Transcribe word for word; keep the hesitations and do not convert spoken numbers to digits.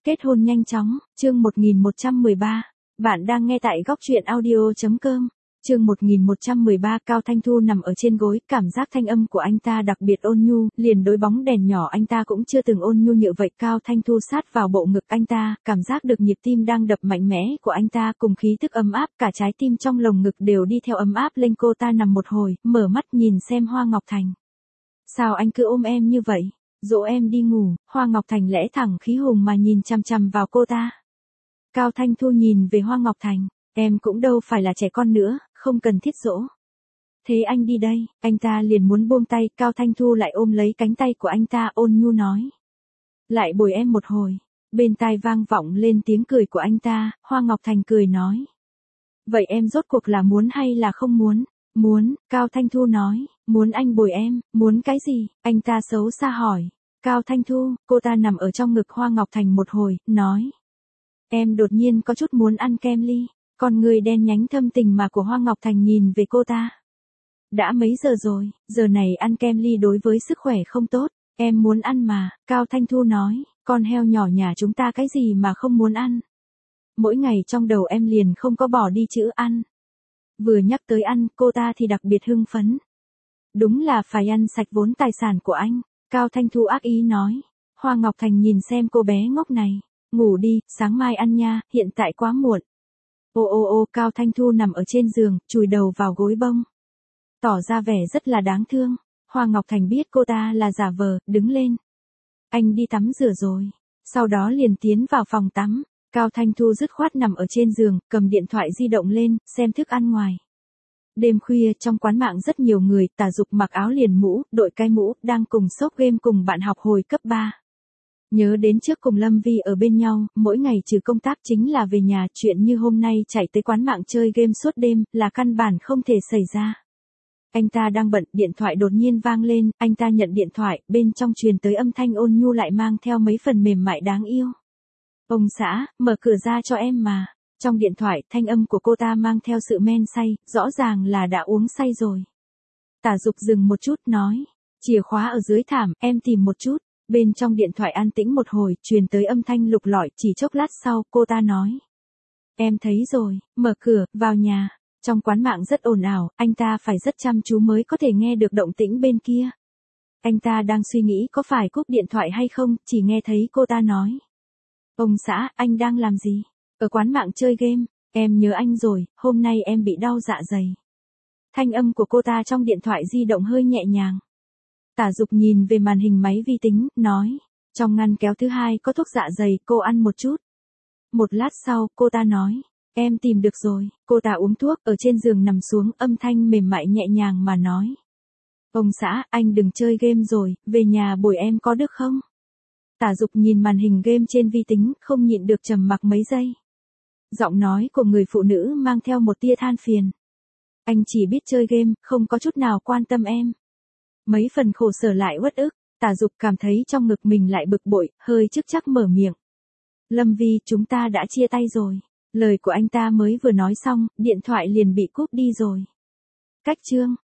Kết hôn nhanh chóng, chương một nghìn một trăm mười ba. Bạn đang nghe tại góc truyện audio chấm com. Chương một nghìn một trăm mười ba. Cao Thanh Thu nằm ở trên gối, cảm giác thanh âm của anh ta đặc biệt ôn nhu, liền đối bóng đèn nhỏ anh ta cũng chưa từng ôn nhu như vậy. Cao Thanh Thu sát vào bộ ngực anh ta, cảm giác được nhịp tim đang đập mạnh mẽ của anh ta cùng khí thức ấm áp, cả trái tim trong lồng ngực đều đi theo ấm áp lên. Cô ta nằm một hồi, mở mắt nhìn xem Hoa Ngọc Thành. Sao anh cứ ôm em như vậy? Dỗ em đi ngủ. Hoa Ngọc Thành lẽ thẳng khí hùng mà nhìn chằm chằm vào cô ta. Cao Thanh Thu nhìn về Hoa Ngọc Thành, em cũng đâu phải là trẻ con nữa, không cần thiết dỗ. Thế anh đi đây, anh ta liền muốn buông tay, Cao Thanh Thu lại ôm lấy cánh tay của anh ta ôn nhu nói. Lại bồi em một hồi, bên tai vang vọng lên tiếng cười của anh ta, Hoa Ngọc Thành cười nói. Vậy em rốt cuộc là muốn hay là không muốn? Muốn, Cao Thanh Thu nói, muốn anh bồi em, muốn cái gì? Anh ta xấu xa hỏi. Cao Thanh Thu, cô ta nằm ở trong ngực Hoa Ngọc Thành một hồi, nói. Em đột nhiên có chút muốn ăn kem ly, con người đen nhánh thâm tình mà của Hoa Ngọc Thành nhìn về cô ta. Đã mấy giờ rồi, giờ này ăn kem ly đối với sức khỏe không tốt, em muốn ăn mà, Cao Thanh Thu nói, con heo nhỏ nhà chúng ta cái gì mà không muốn ăn. Mỗi ngày trong đầu em liền không có bỏ đi chữ ăn. Vừa nhắc tới ăn, cô ta thì đặc biệt hưng phấn. Đúng là phải ăn sạch vốn tài sản của anh, Cao Thanh Thu ác ý nói. Hoa Ngọc Thành nhìn xem cô bé ngốc này. Ngủ đi, sáng mai ăn nha, hiện tại quá muộn. Ô ô ô, Cao Thanh Thu nằm ở trên giường, chùi đầu vào gối bông. Tỏ ra vẻ rất là đáng thương. Hoa Ngọc Thành biết cô ta là giả vờ, đứng lên. Anh đi tắm rửa rồi. Sau đó liền tiến vào phòng tắm. Cao Thanh Thu dứt khoát nằm ở trên giường, cầm điện thoại di động lên, xem thức ăn ngoài. Đêm khuya trong quán mạng rất nhiều người, Tả Dục mặc áo liền mũ, đội cái mũ, đang cùng sốc game cùng bạn học hồi cấp ba. Nhớ đến trước cùng Lâm Vi ở bên nhau, mỗi ngày trừ công tác chính là về nhà, chuyện như hôm nay chạy tới quán mạng chơi game suốt đêm, là căn bản không thể xảy ra. Anh ta đang bận, điện thoại đột nhiên vang lên, anh ta nhận điện thoại, bên trong truyền tới âm thanh ôn nhu lại mang theo mấy phần mềm mại đáng yêu. Ông xã, mở cửa ra cho em mà. Trong điện thoại, thanh âm của cô ta mang theo sự men say, rõ ràng là đã uống say rồi. Tả Dục dừng một chút, nói. Chìa khóa ở dưới thảm, em tìm một chút. Bên trong điện thoại an tĩnh một hồi, truyền tới âm thanh lục lọi, chỉ chốc lát sau, cô ta nói. Em thấy rồi, mở cửa, vào nhà. Trong quán mạng rất ồn ào, anh ta phải rất chăm chú mới có thể nghe được động tĩnh bên kia. Anh ta đang suy nghĩ có phải cúp điện thoại hay không, chỉ nghe thấy cô ta nói. Ông xã, anh đang làm gì? Ở quán mạng chơi game, em nhớ anh rồi, hôm nay em bị đau dạ dày. Thanh âm của cô ta trong điện thoại di động hơi nhẹ nhàng. Tả Dục nhìn về màn hình máy vi tính, nói. Trong ngăn kéo thứ hai có thuốc dạ dày, cô ăn một chút. Một lát sau, cô ta nói. Em tìm được rồi, cô ta uống thuốc, ở trên giường nằm xuống, âm thanh mềm mại nhẹ nhàng mà nói. Ông xã, anh đừng chơi game rồi, về nhà bồi em có được không? Tả Dục nhìn màn hình game trên vi tính, không nhịn được trầm mặc mấy giây. Giọng nói của người phụ nữ mang theo một tia than phiền. Anh chỉ biết chơi game, không có chút nào quan tâm em. Mấy phần khổ sở lại uất ức, Tả Dục cảm thấy trong ngực mình lại bực bội, hơi chức chắc mở miệng. Lâm Vi, chúng ta đã chia tay rồi. Lời của anh ta mới vừa nói xong, điện thoại liền bị cúp đi rồi. Cách chương.